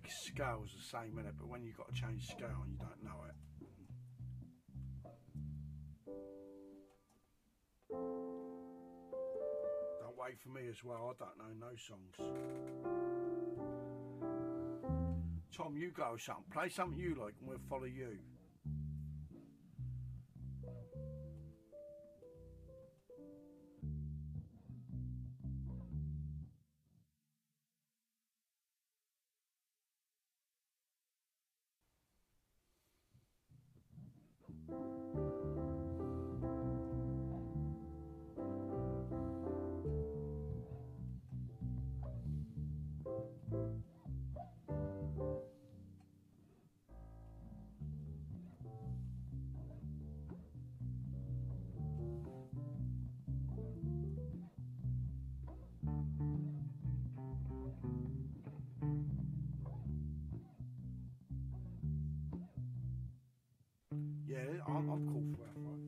scale's the same in it, but when you've got to change scale and you don't know it. Don't wait for me as well, I don't know no songs. Tom, you go something. Play something you like and we'll follow you. Yeah, I'm cool for that, right?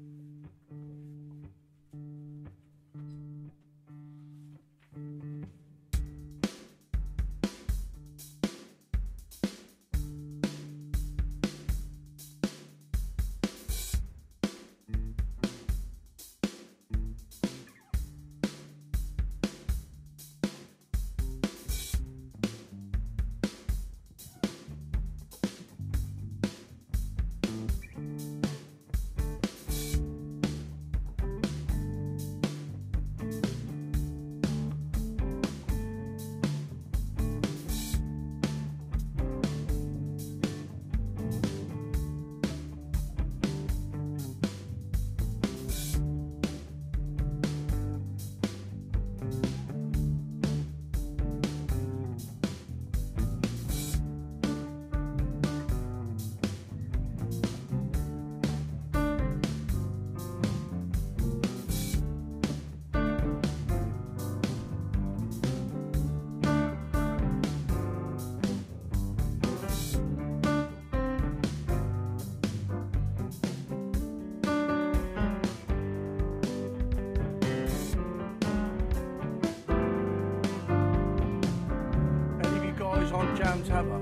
On Jam Tavern.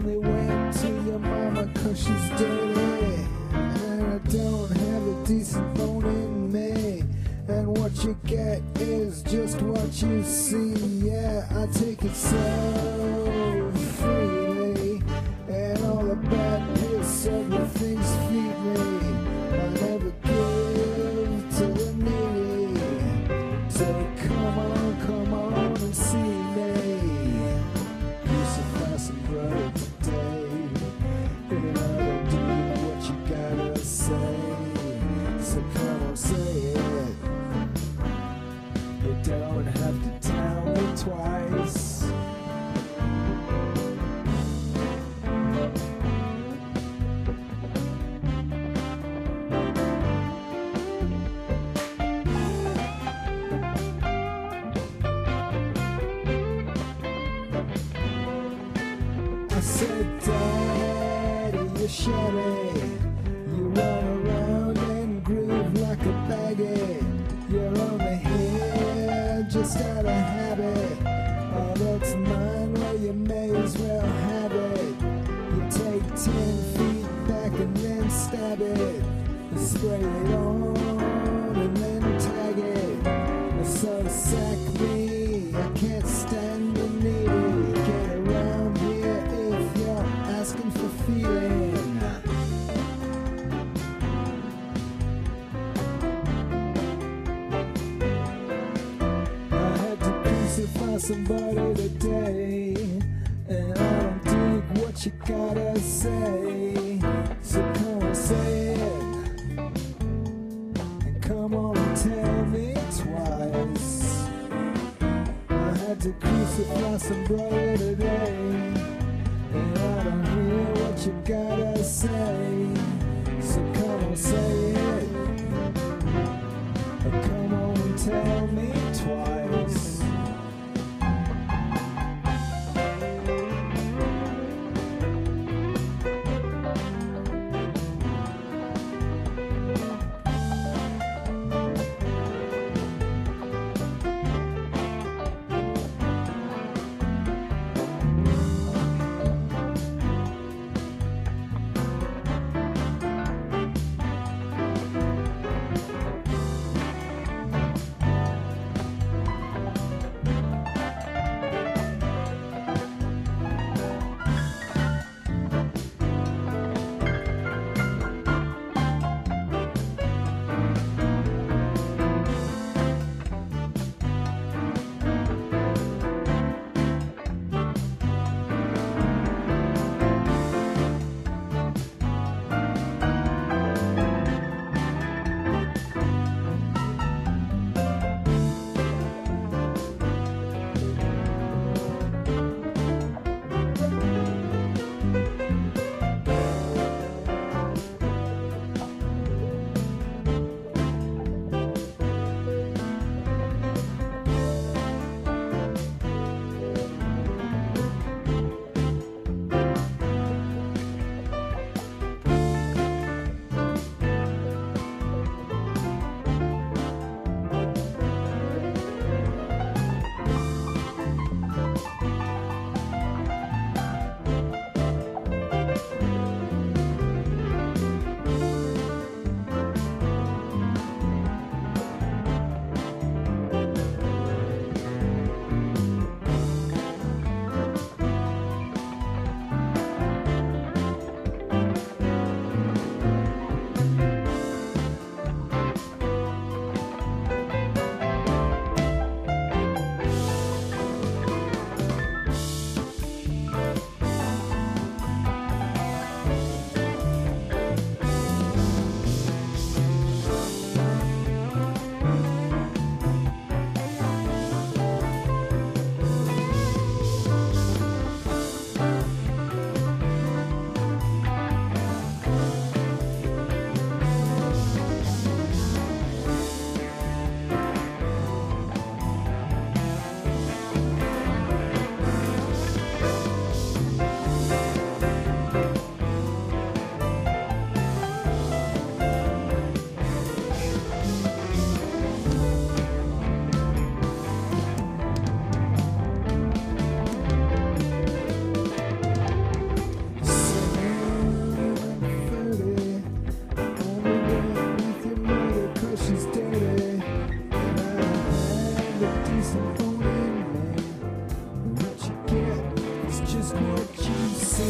only went to your mama 'cause she's dirty, and I don't have a decent bone in me. And what you get is just what you see. Yeah, I take it so freely, and all the bad piss of the things feed me. I never give to the needy. So come on and see me. Crucify some brother today, and I don't do what you gotta say. So come on, say it. You don't have to tell me twice. I said, Daddy, you're shabby. You run around and groove like a baggy. You're only here just out of habit. Oh, that's mine, well, you may as well have it. You take 10 feet back and then stab it. You spray it on and then tag it. So sack me, I can't stand the needy. Get around here if you're asking for feeling. I had to crucify somebody today, and I don't dig what you gotta say. So come on, say it, and come on and tell me twice. I had to crucify some brother today, and I don't hear what you gotta say. So come on, say it, or come on and tell me twice.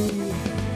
me.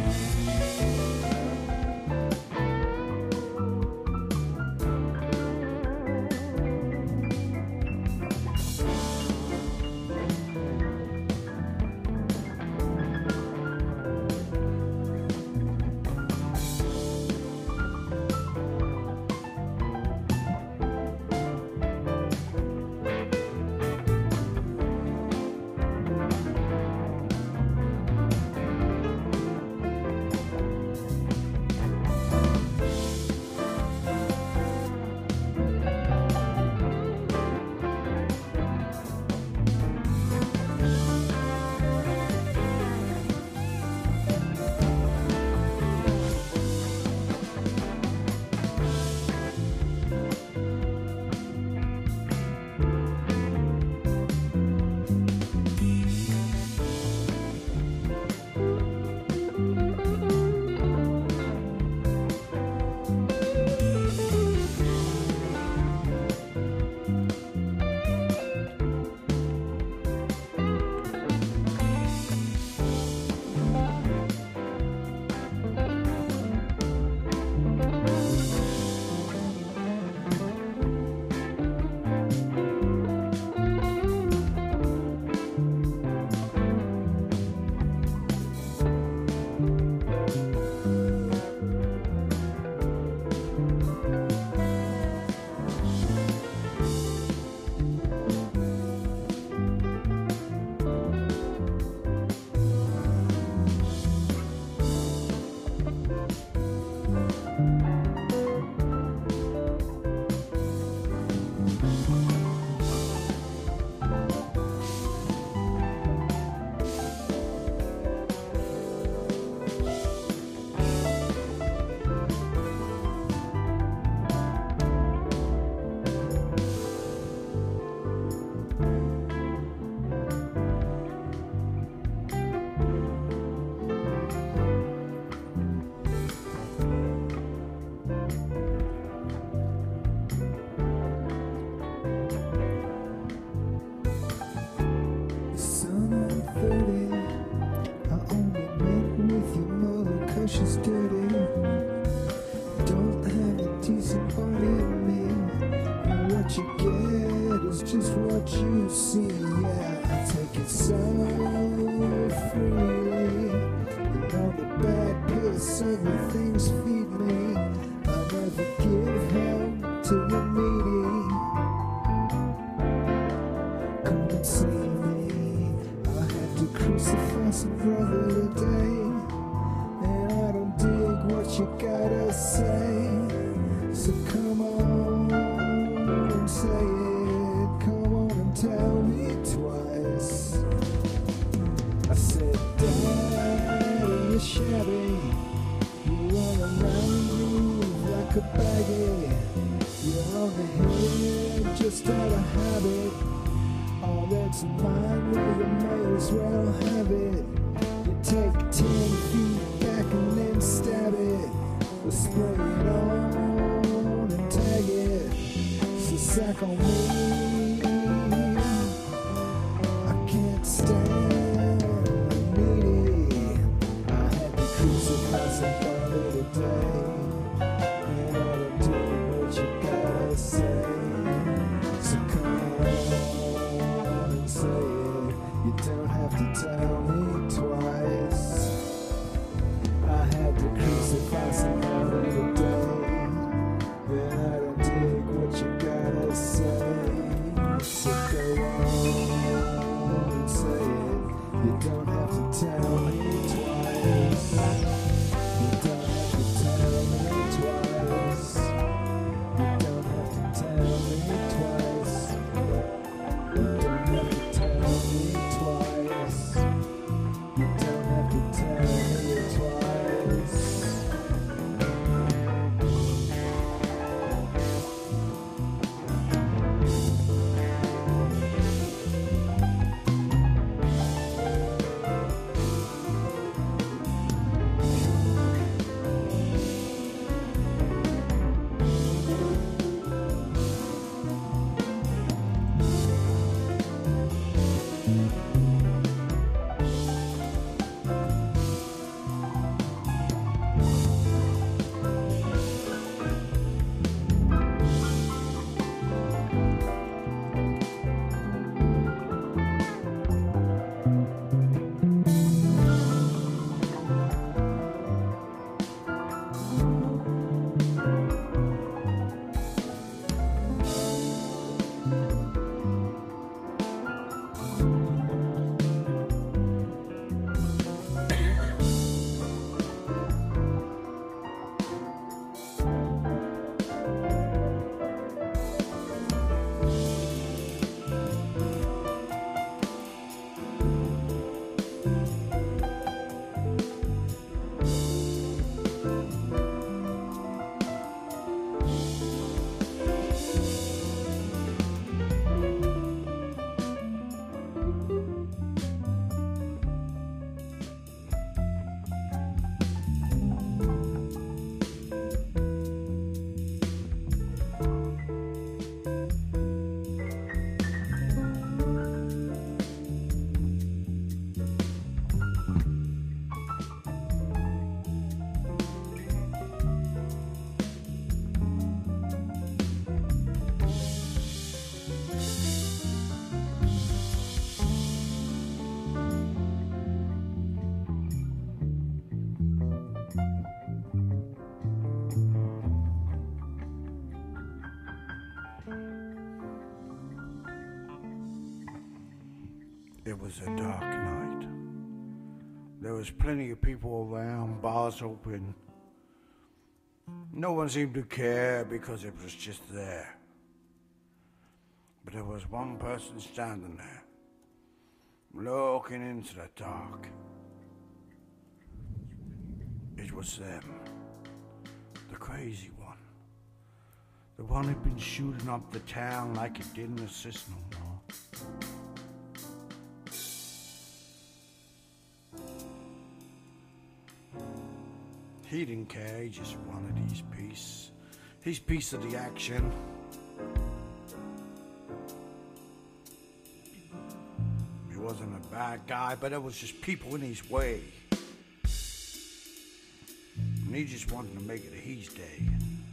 She's dirty, don't have a decent body in me, and what you get is just what you see. Yeah, I take it so freely, and all the bad piss, everything's feed me. I never give help to the needy. Come and see me. I had to crucify some brother today. What you gotta say, so come on and say it, come on and tell me twice. I said, Daddy, you're shabby, you run around groove like a baggy, you're on the head just out of habit, all that's mine, well you may as well have it. You take 10 feet back and then stab it, or spray it on and tag it, so sack on me. I can't stand the needy. I had to crucify somebody today, and I don't do what you gotta say, so come on and say it. You don't have to tell me twice. I had to crucify somebody today, and I don't dig what you gotta say, so go on and say it. You don't have to tell me twice. You don't have to tell me twice. You don't have to tell me twice. You don't have to tell me twice. You don't have to tell me twice. It was a dark night. There was plenty of people around, bars open. No one seemed to care because it was just there. But there was one person standing there, looking into the dark. It was them. The crazy one. The one who'd been shooting up the town like it didn't assist no more. He didn't care, he just wanted his piece. His piece of the action. He wasn't a bad guy, but it was just people in his way. And he just wanted to make it his day.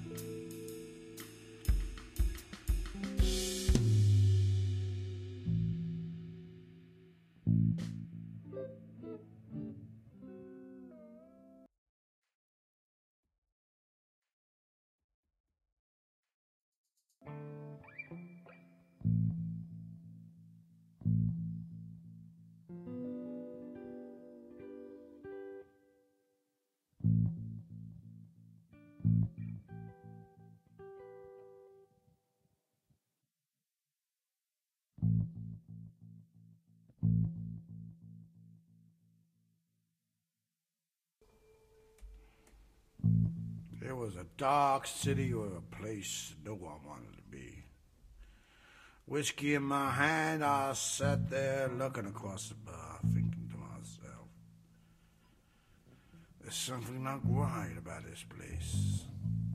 It was a dark city or a place no one wanted to be. Whiskey in my hand, I sat there looking across the bar, thinking to myself, there's something not right about this place.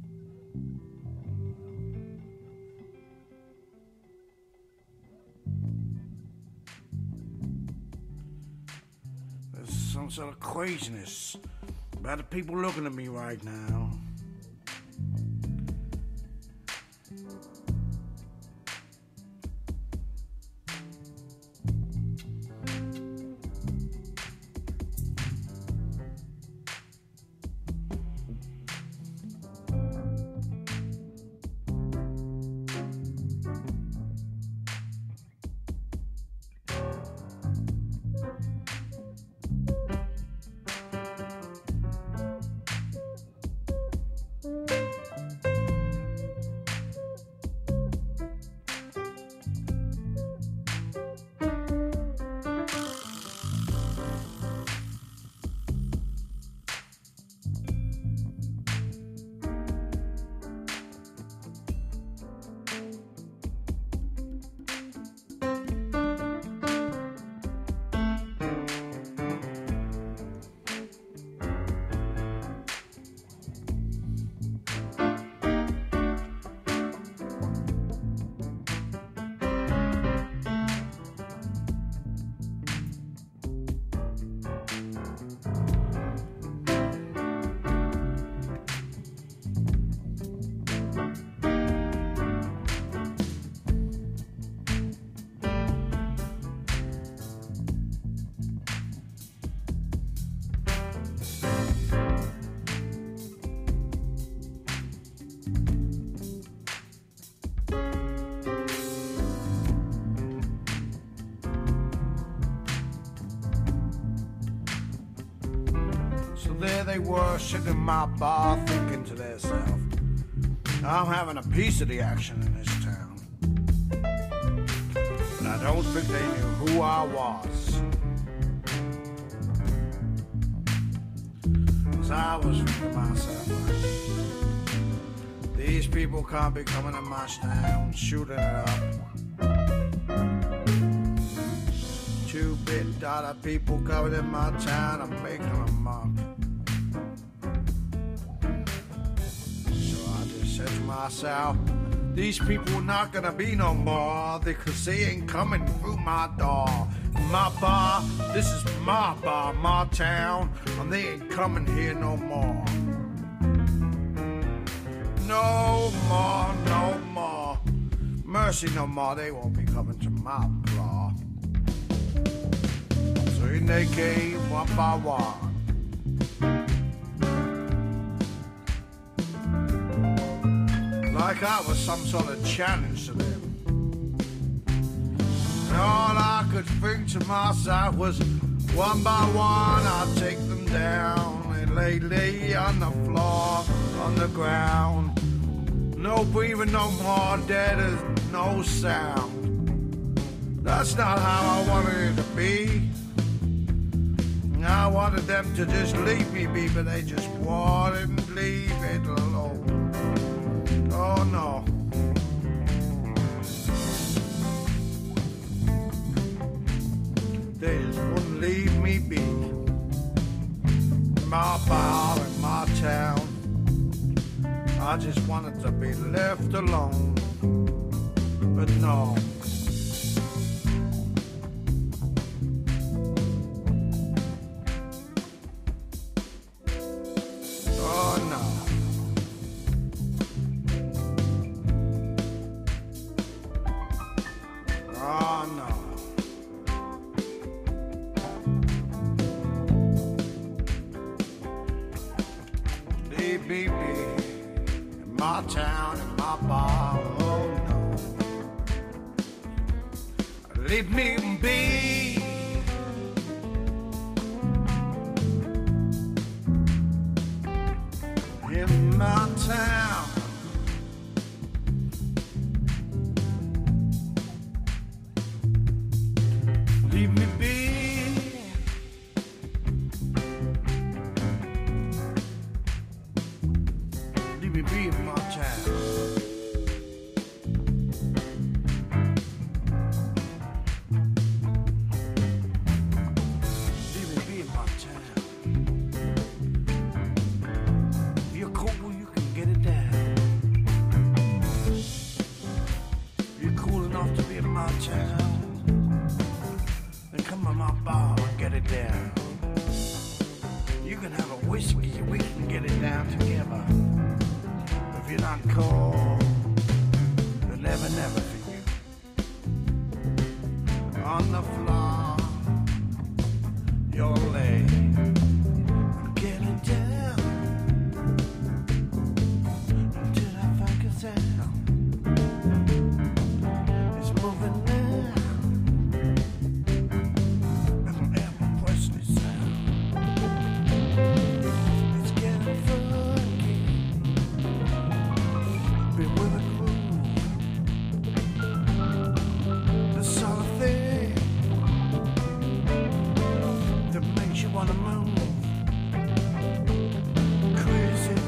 There's some sort of craziness about the people looking at me right now. There they were, sitting in my bar, thinking to themselves, I'm having a piece of the action in this town. But I don't think they knew who I was. As I was thinking to myself, these people can't be coming to my town, shooting it up. 2-bit dollar people coming in my town, I'm making them up. Said to myself, these people are not gonna be no more because they ain't coming through my door. My bar, this is my bar, my town, and they ain't coming here no more. No more, no more. Mercy no more, they won't be coming to my bar. So in they came one by one. Like I was some sort of challenge to them. all I could think to myself was, one by one I'd take them down. They lay on the floor, on the ground. No breathing, no more, dead as no sound. That's not how I wanted it to be. I wanted them to just leave me be, but they just wouldn't leave it alone. Oh no. They just wouldn't leave me be. My bar in my town, I just wanted to be left alone, but no. Oh no. Oh no. Leave me be in my town, in my bar, oh no. Leave me be. In my town. Leave me be. Leave me be in my town. Leave me be in my town. If you're cool, you can get it down. If you're cool enough to be in my town, then come to my bar and get it down. You can have a whiskey, we can get it down together. If you're not cool, then never, never for you. On the floor, you'll lay and get it down until I find a sound. It's moving now. And ever Presley sound. It's getting funky. Been with a groove. The sort of thing that makes you wanna move. Crazy.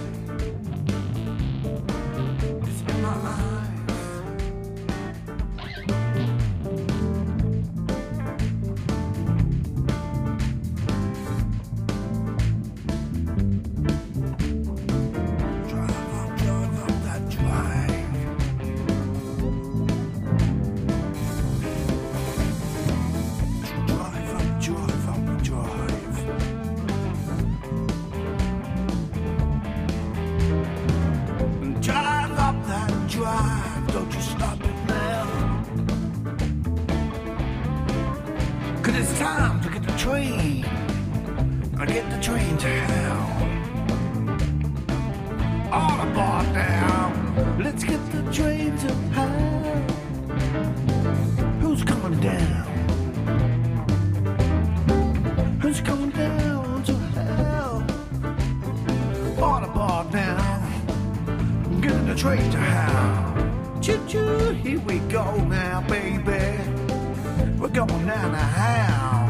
It's in my eyes. Drive up that drive. Drive up, drive. Drive up that drive, don't you stop it now. 'Cause it's time to get the train. I get the train to hell. All aboard now. Let's get the train to hell. Who's coming down? Who's coming down to hell? All aboard now. Getting the train to hell. Choo-choo, here we go now, baby. We're going down to hell.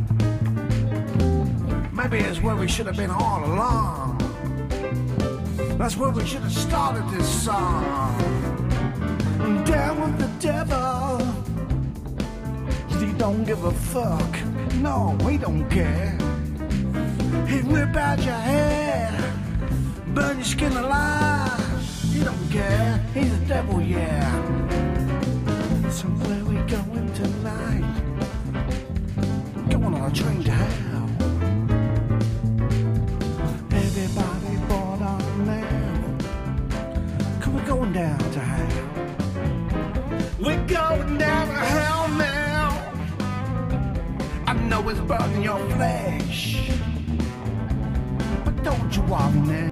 Maybe it's where we should have been all along. That's where we should have started this song. Down with the devil. He don't give a fuck. No, we don't care. He'd rip out your hair, burn your skin alive. He don't care. He's the devil, yeah. So where we going tonight? Going on a train to hell. Everybody board on now. Cause we're going down to hell. We're going down to hell now. I know it's burning your flesh, but don't you worry now.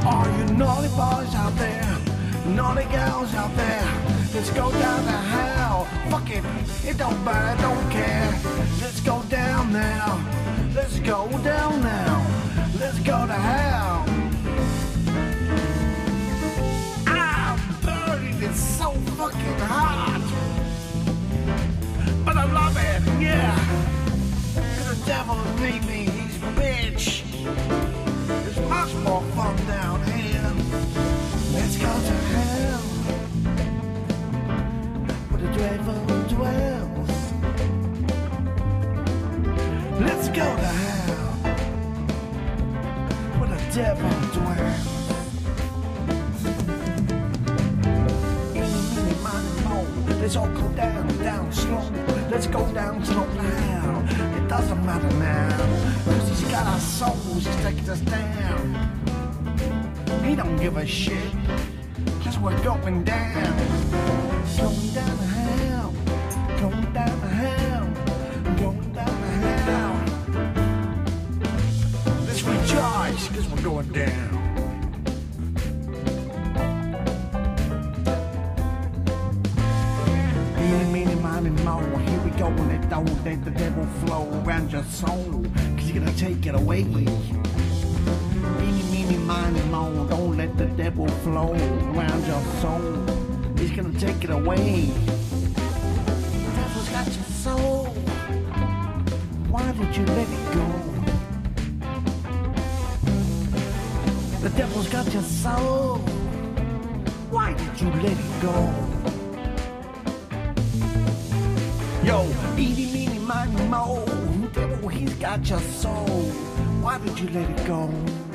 All you naughty boys out there, naughty gals out there, let's go down to hell. Fuck it, it don't matter, don't care. Let's go down now. Let's go down now. Let's go to hell. I'm burning, it's so fucking hot. But I love it, yeah. The devil made me, he's a bitch. It's much more fun down here. Let's go to hell, where the devil dwells. Let's go to hell, where the devil dwells. Eeny, meeny, miny, moe. Let's all go down slow. Let's go down slow now. It doesn't matter now, cause he's got our souls, he's taking us down. He don't give a shit, cause we're going down. Going down to hell, going down to hell, going down to hell. Let's rejoice, cause we're going down. Here we go, and it don't let the devil flow around your soul, cause you're gonna take it away. Eeny, meeny, miny, moe, don't let the devil flow around your soul. He's gonna take it away. The devil's got your soul. Why did you let it go? The devil's got your soul. Why did you let it go? Yo, eeny, meeny, miny, moe, devil, he's got your soul. Why did you let it go?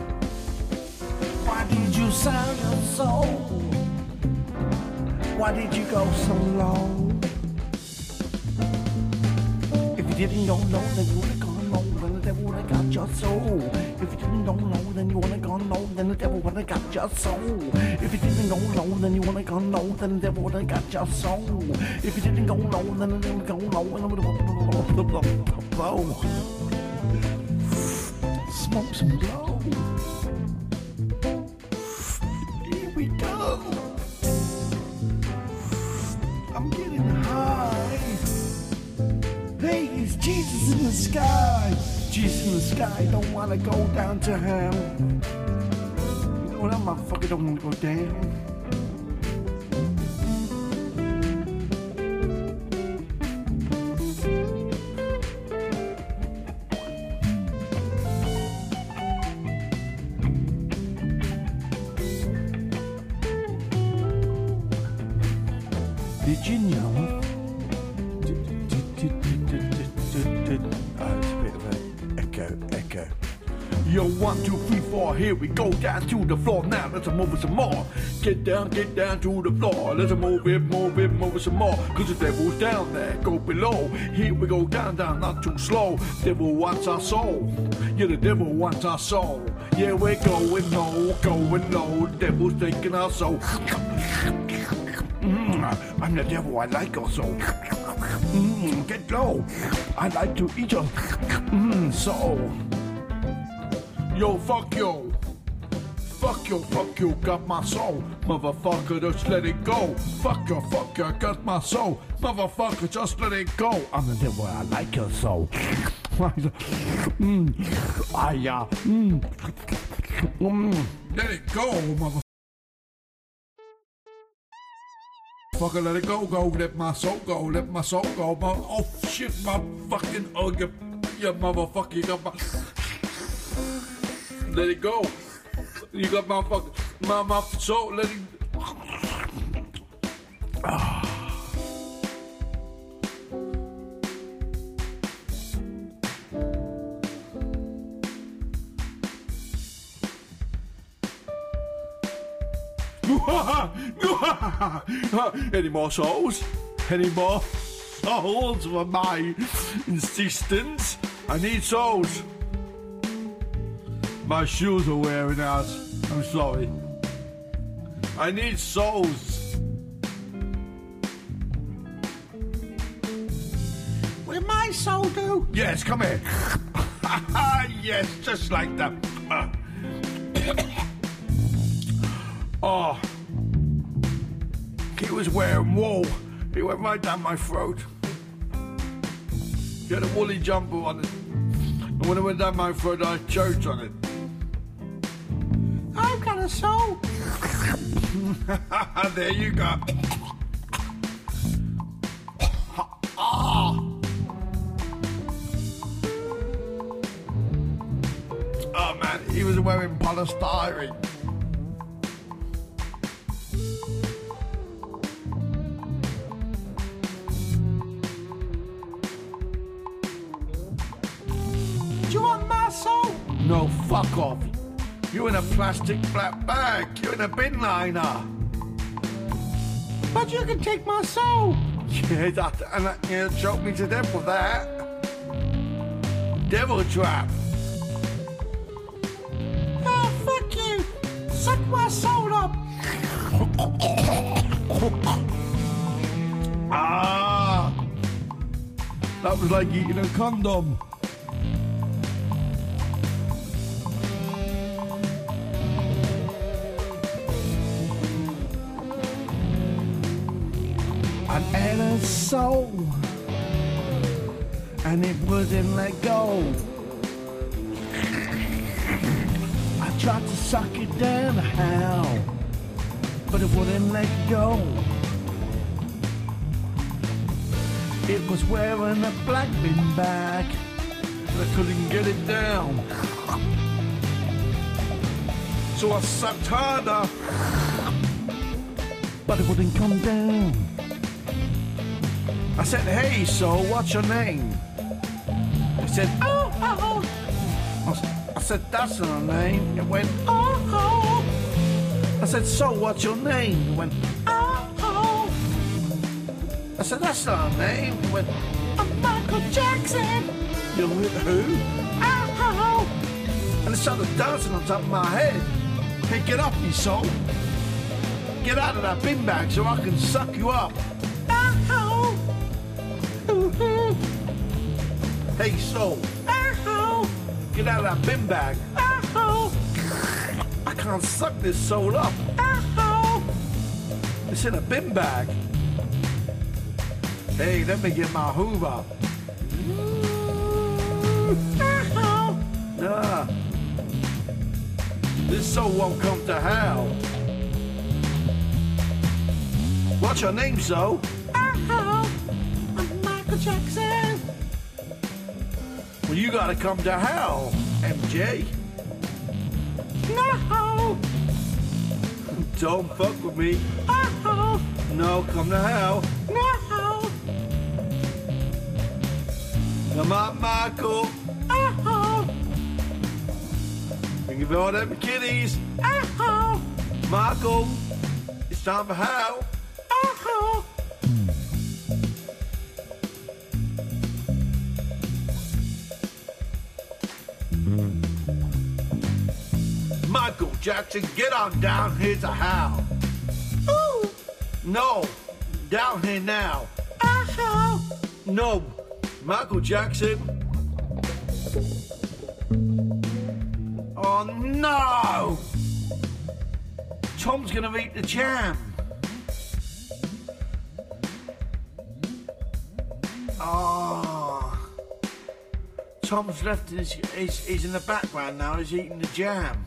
Why did you sell your soul? Why did you go so low? If you didn't know, then you would've gone low, then the devil would've got your soul. If you didn't know, then you would've gone low, then the devil would've got your soul. If you didn't go low, then you would've gone low, then the devil would've got your soul. If you didn't go low, then the devil would've gone low, and blow. Smoke some blow. Here we go. I'm getting high. Hey, it's Jesus in the sky. Jesus in the sky, don't wanna go down to hell. You know that motherfucker don't wanna go down. Did you know? Echo. Yo, 1, 2, 3, 4, here we go down to the floor now. Let's move it some more. Get down to the floor. Let's move it some more. Cause the devil's down there, go below. Here we go down, not too slow. Devil wants our soul. Yeah, the devil wants our soul. Yeah, we're going low. The devil's taking our soul. I'm the devil, I like your soul. Get low. I like to eat your soul. Yo, fuck you. Fuck you, got my soul. Motherfucker, just let it go. Fuck you, got my soul. Motherfucker, just let it go. I'm the devil, I like your soul. Let it go, motherfucker. Fucker, let it go, let my soul go, oh shit, my fucking, you motherfucker, you got my, let it go, you got my fucking, my soul, let it, Any more souls? Any more souls for my insistence? I need souls. My shoes are wearing out. I'm sorry. I need souls. Will my soul do? Yes, come here. Yes, just like that. Oh, he was wearing wool. He went right down my throat. He had a woolly jumper on it. And when it went down my throat, I choked on it. I've got a soul. There you go. Oh man, he was wearing polystyrene. Do you want my soul? No, fuck off. You're in a plastic black bag. You're in a bin liner. But you can take my soul. Yeah, and you choke me to death with that. Devil trap. Oh, fuck you. Suck my soul up. Ah. That was like eating a condom. I had a soul, and it wouldn't let go. I tried to suck it down to hell, but it wouldn't let go. It was wearing a black bin bag, but I couldn't get it down. So I sucked harder, but it wouldn't come down. I said, hey, soul, what's your name? He said, oh, oh, oh. I said, that's not a name. It went, oh, oh. I said, so what's your name? It went, oh, oh. I said, that's not a name. It went, I'm Michael Jackson. You're who? Oh, oh. And it started dancing on top of my head. Hey, get up, you soul. Get out of that bin bag so I can suck you up. Hey, soul. Get out of that bin bag. I can't suck this soul up. It's in a bin bag. Hey, let me get my Hoover. Nah. This soul won't come to hell. What's your name, soul? Jackson. Well, you gotta come to hell, MJ. No. Don't fuck with me. No, come to hell. No. Come on, Michael. We give all them kitties. Michael, it's time for hell. Michael Jackson, get on down here to hell. Ooh. No, down here now. No, Michael Jackson. Oh no! Tom's gonna eat the jam. Oh. Tom's left, he's in the background now, he's eating the jam.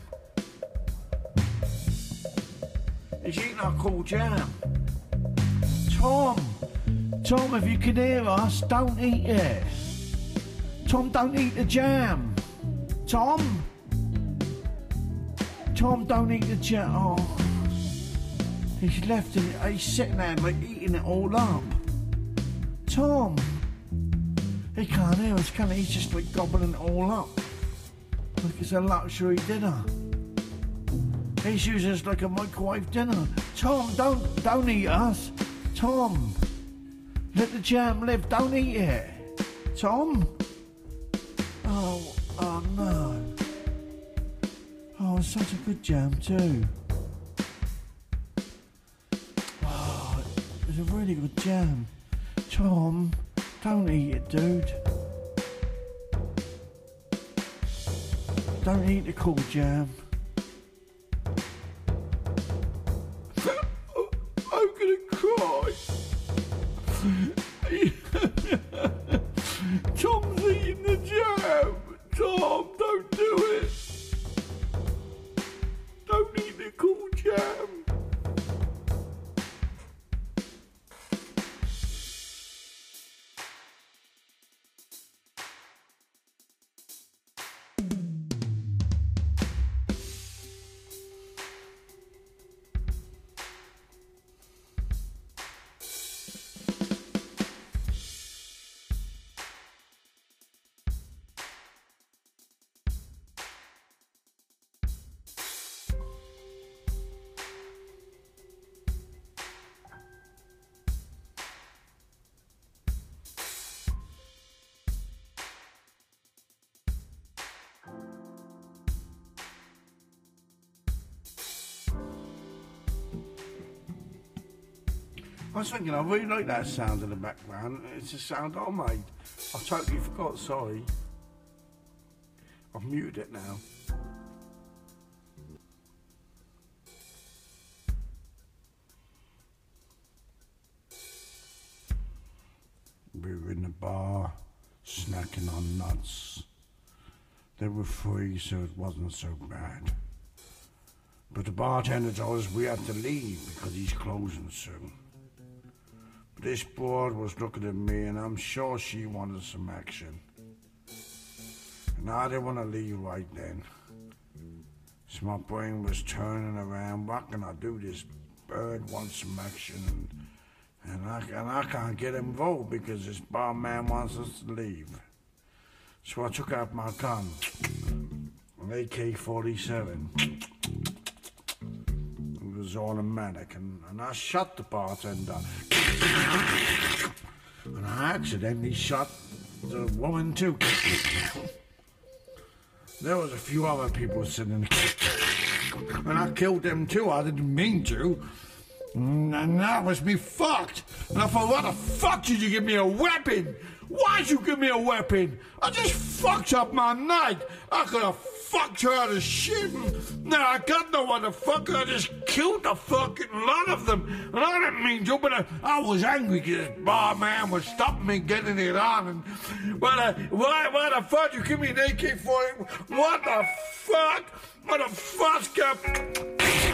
He's eating our cool jam. Tom, if you can hear us, don't eat it. Tom, don't eat the jam. Tom, don't eat the jam. Oh, he's left it. He's sitting there like eating it all up. Tom, he can't hear us, can he? He's just like gobbling it all up. Like it's a luxury dinner. He's using us like a microwave dinner. Tom, don't eat us. Tom, let the jam live. Don't eat it. Tom. Oh no. Oh, it's such a good jam too. Oh, it's a really good jam. Tom, don't eat it, dude. Don't eat the cool jam. Don't do it. Don't eat the cool jam. I was thinking, I really like that sound in the background. It's a sound I made. I totally forgot, sorry. I've muted it now. We were in the bar, snacking on nuts. They were free, so it wasn't so bad. But the bartender told us we had to leave because he's closing soon. This broad was looking at me, and I'm sure she wanted some action. And I didn't want to leave right then. So my brain was turning around. What can I do? This bird wants some action, and I can't get involved because this barman wants us to leave. So I took out my gun, an AK-47. It was automatic, and I shot the bartender. And I accidentally shot the woman too. There was a few other people sitting there, and I killed them too. I didn't mean to. And that was me fucked. And I thought, why the fuck did you give me a weapon? Why'd you give me a weapon? I just fucked up my night. I could have fucked her out of shit. Now I got no one to fuck her. I just killed the fucking lot of them. And I didn't mean to, but I was angry because this barman was stopping me getting it on. And why the fuck you give me an AK-40? What the fuck? What the fuck?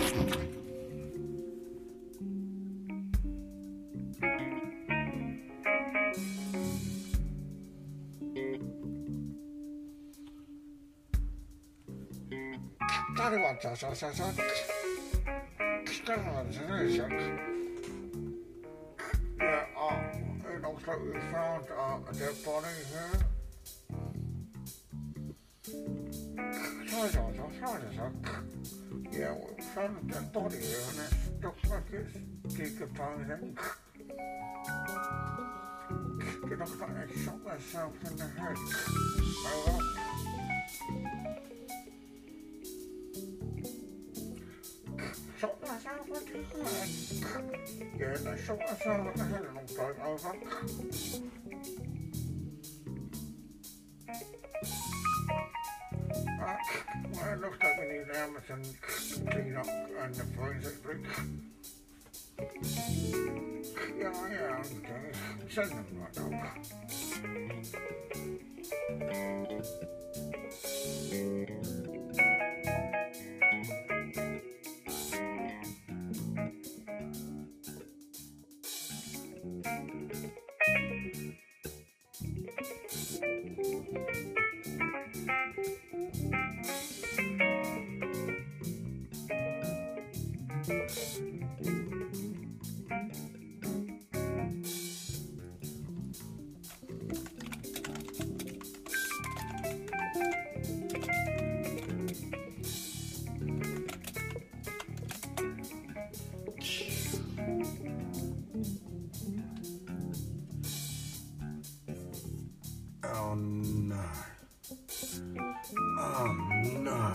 Yeah, it looks like we found a dead body here. Yeah, we found a dead body here, and it looks like it's decomposing. It looks like they shot themselves in the head. Over. Shot myself in the head. Yeah, they shot myself in the head a long time over. Well, it looks like we need Amazon clean up and the forensic bricks. Yeah, okay. Send them right now. Oh no. Oh no.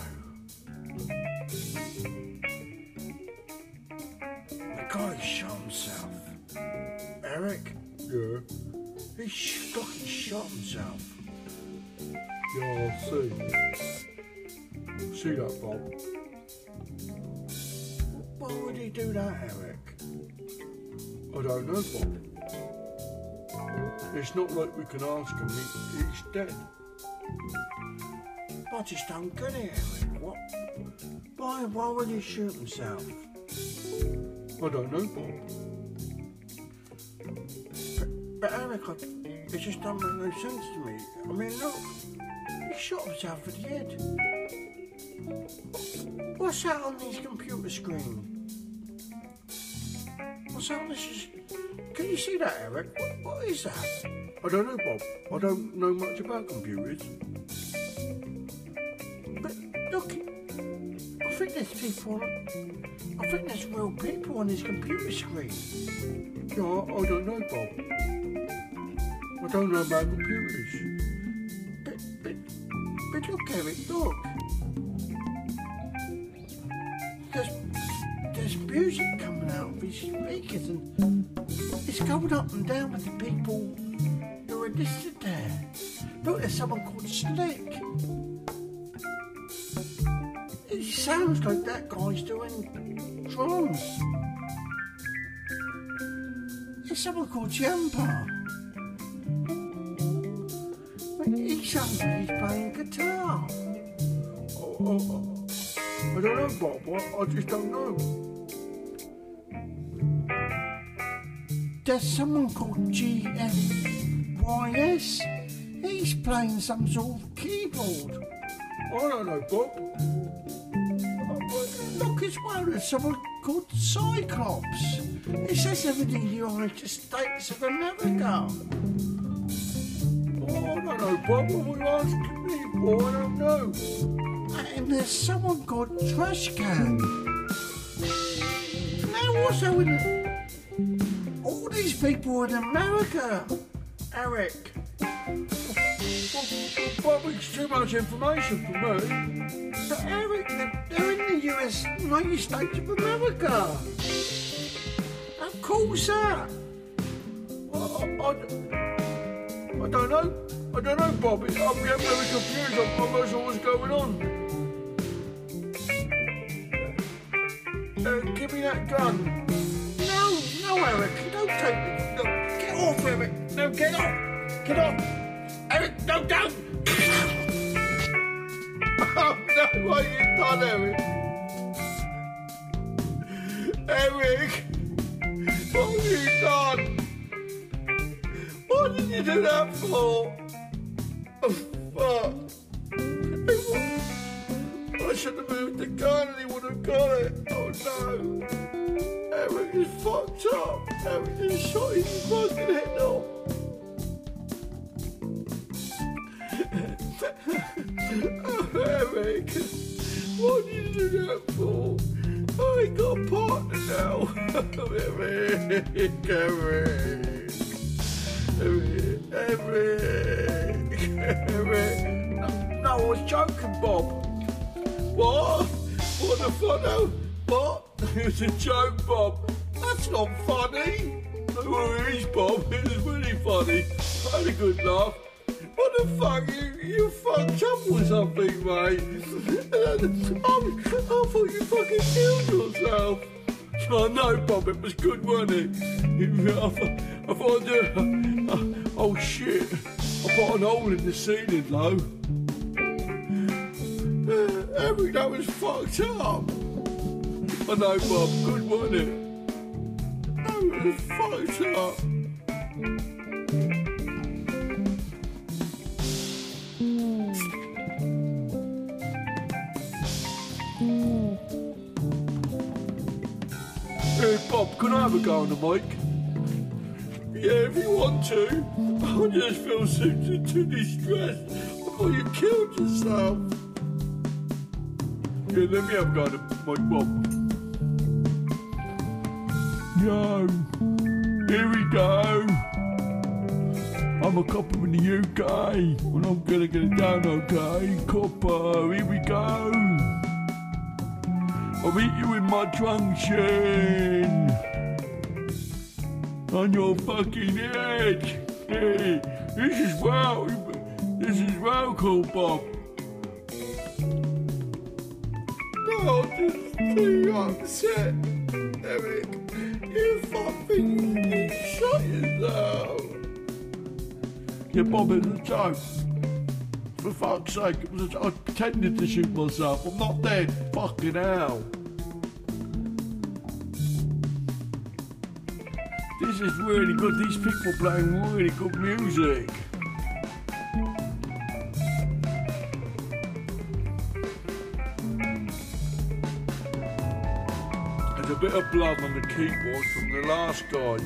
The guy shot himself. Eric? Yeah. He fucking shot himself. Yeah, I see. See that, Bob? Why would he do that, Eric? I don't know, Bob. It's not like we can ask him, he's dead. I just don't get it, Eric. What? Why would he shoot himself? I don't know, Bob. But Eric, it just don't make no sense to me. I mean, look, he shot himself in the head. What's that on his computer screen? What's that on this? Can you see that, Eric? What is that? I don't know, Bob. I don't know much about computers. But look, I think there's real people on his computer screen. No, I don't know, Bob. I don't know about computers. But look, Eric, look. There's music coming out of his speakers and it's going up and down with the people who are listed there. Look, there's someone called Slick. It sounds like that guy's doing drums. There's someone called Jumper. He sounds like he's playing guitar. I don't know, Bob. I just don't know. There's someone called GFYS. He's playing some sort of keyboard. I don't know, Bob. Look as well, there's someone called Cyclops. It says everything in the United States of America. I don't know, Bob. What are you asking me for? I don't know. And there's someone called Trash Can. Now also all these people in America, Eric. Bob, it's too much information for me. But Eric, they're in the United States of America. Of course that. I don't know. I don't know, Bob. I'm getting very confused. I'm not sure what's going on. Give me that gun. No, Eric, don't take it. No, get off, Eric. No, get off. Get off. Eric, no, don't. Oh, no, what have you done, Eric? Eric, what have you done? What did you do that for? Oh, fuck. I should have moved the gun and he would have got it. Oh, no. Eric is fucked up. Eric is shot his fucking head off. Oh, Eric, what did you do that for? I ain't got a partner now. Eric. No, I was joking, Bob. What? What the fuck? No. What? It was a joke, Bob. That's not funny. No worries, Bob. It was really funny. I had a good laugh. What the fuck? You fucked up or something, mate. I thought you fucking killed yourself. Oh, no, Bob. It was good, wasn't it? I thought I'd do... oh, shit. I put an hole in the ceiling, though. Eric, that was fucked up. I know, Bob. Good, wasn't it? That was fucked up. Hey, Bob, can I have a go on the mic? Yeah, if you want to. I just feel too distressed. I thought you killed yourself. Yeah, let me have a go on the mic, Bob. Yo, here we go. I'm a copper in the UK, and I'm gonna get it down okay. Copper, here we go. I'll meet you in my junction. On your fucking head. Hey, this is well cool, Bob. No, I'm just too upset, Eric. You fucking shot yourself. Yeah, Bob, it's a joke. for fuck's sake. I pretended to shoot myself. I'm not dead. Fucking hell. This is really good. These people playing really good music. There's a bit of blood on the keyboard from the last guy.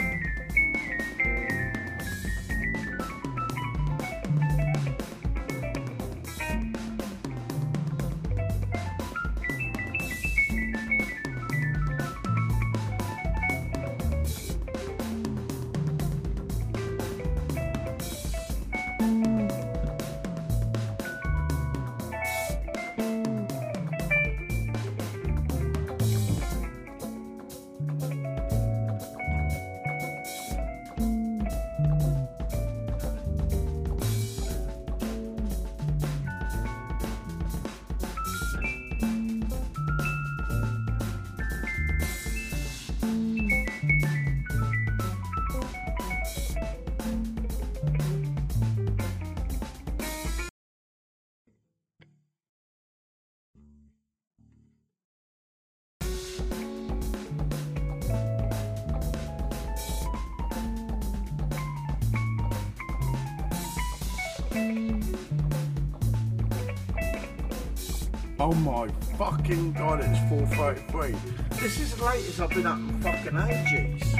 Oh my fucking god, it's 4:33. This is the latest I've been up in fucking ages.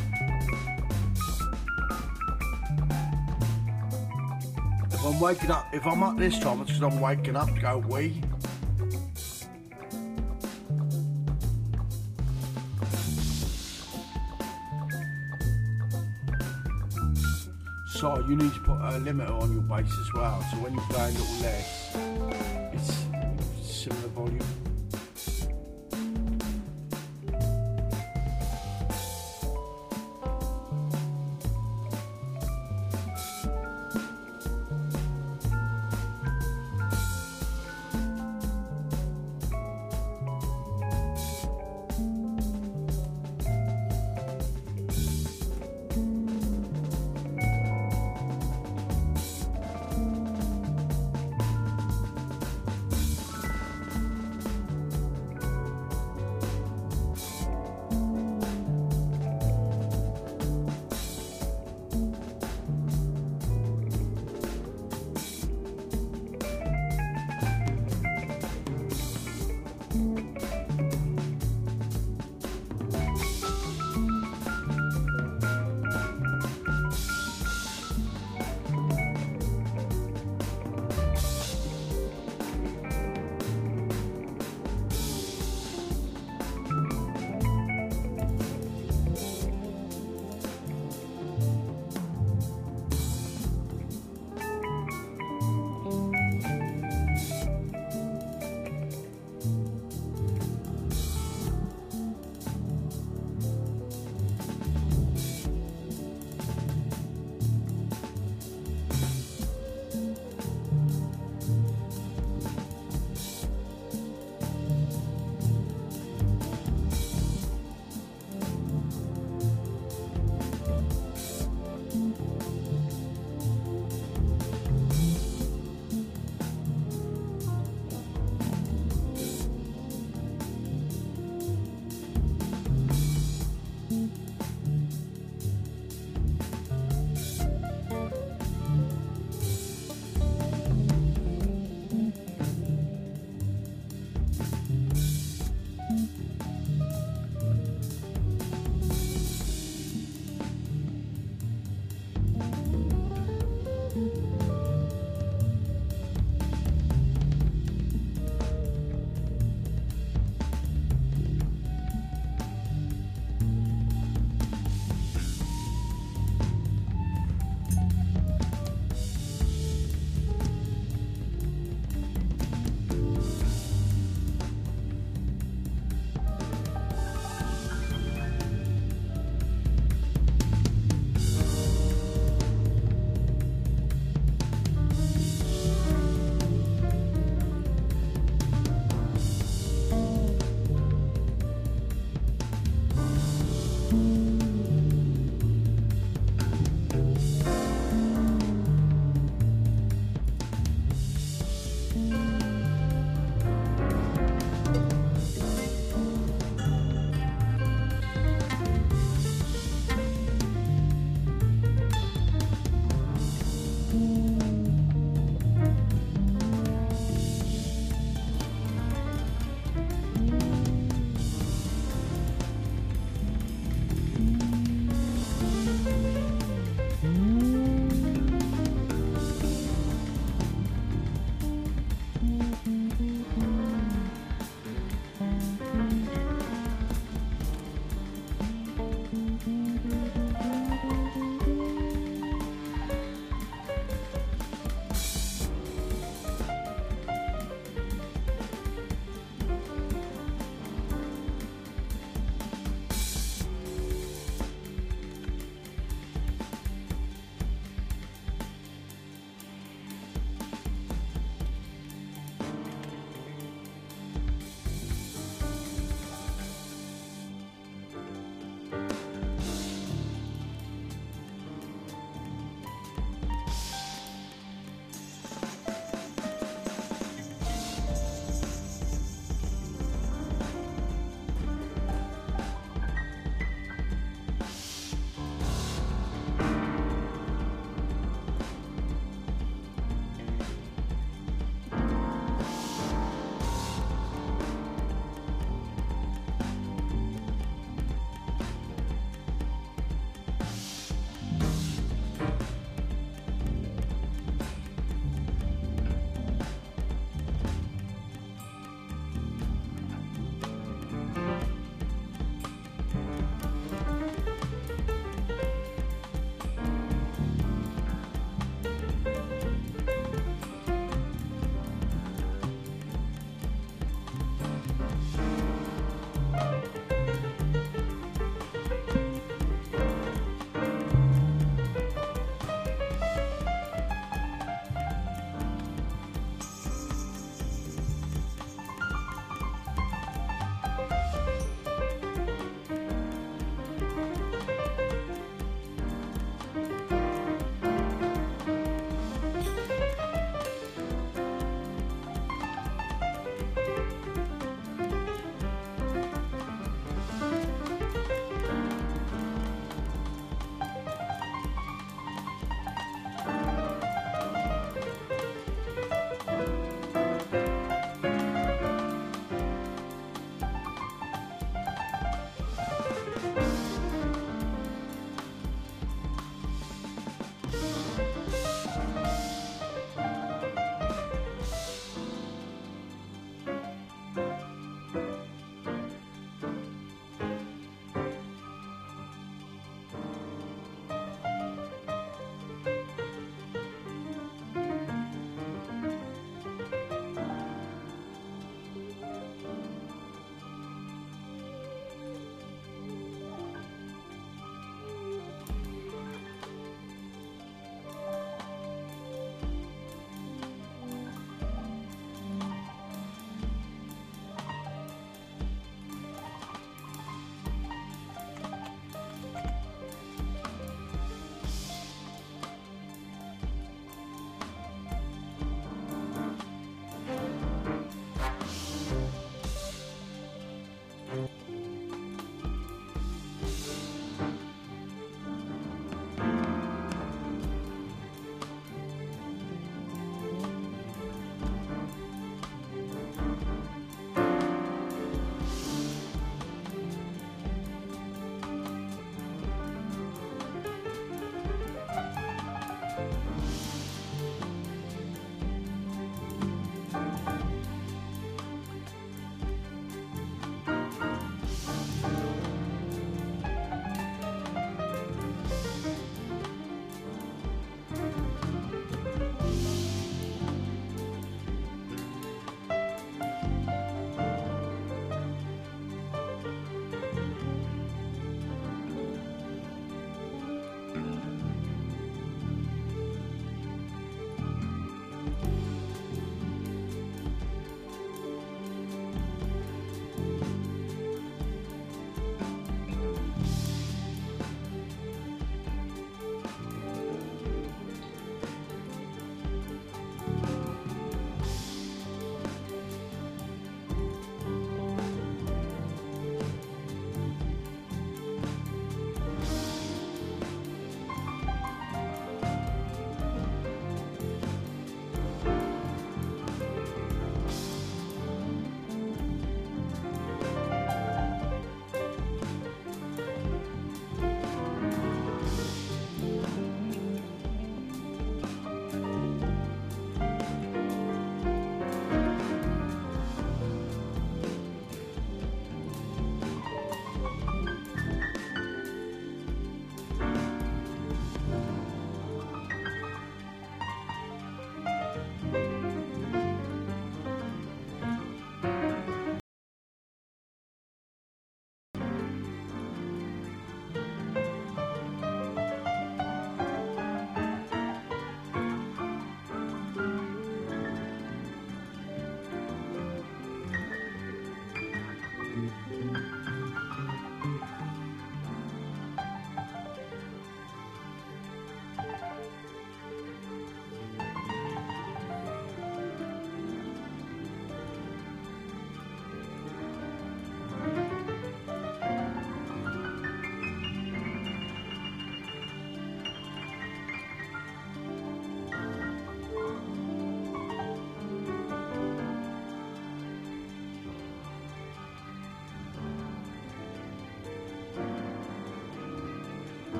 If I'm waking up, if I'm up this time, it's because I'm waking up to go wee. So you need to put a limiter on your bass as well, so when you play a little less, it's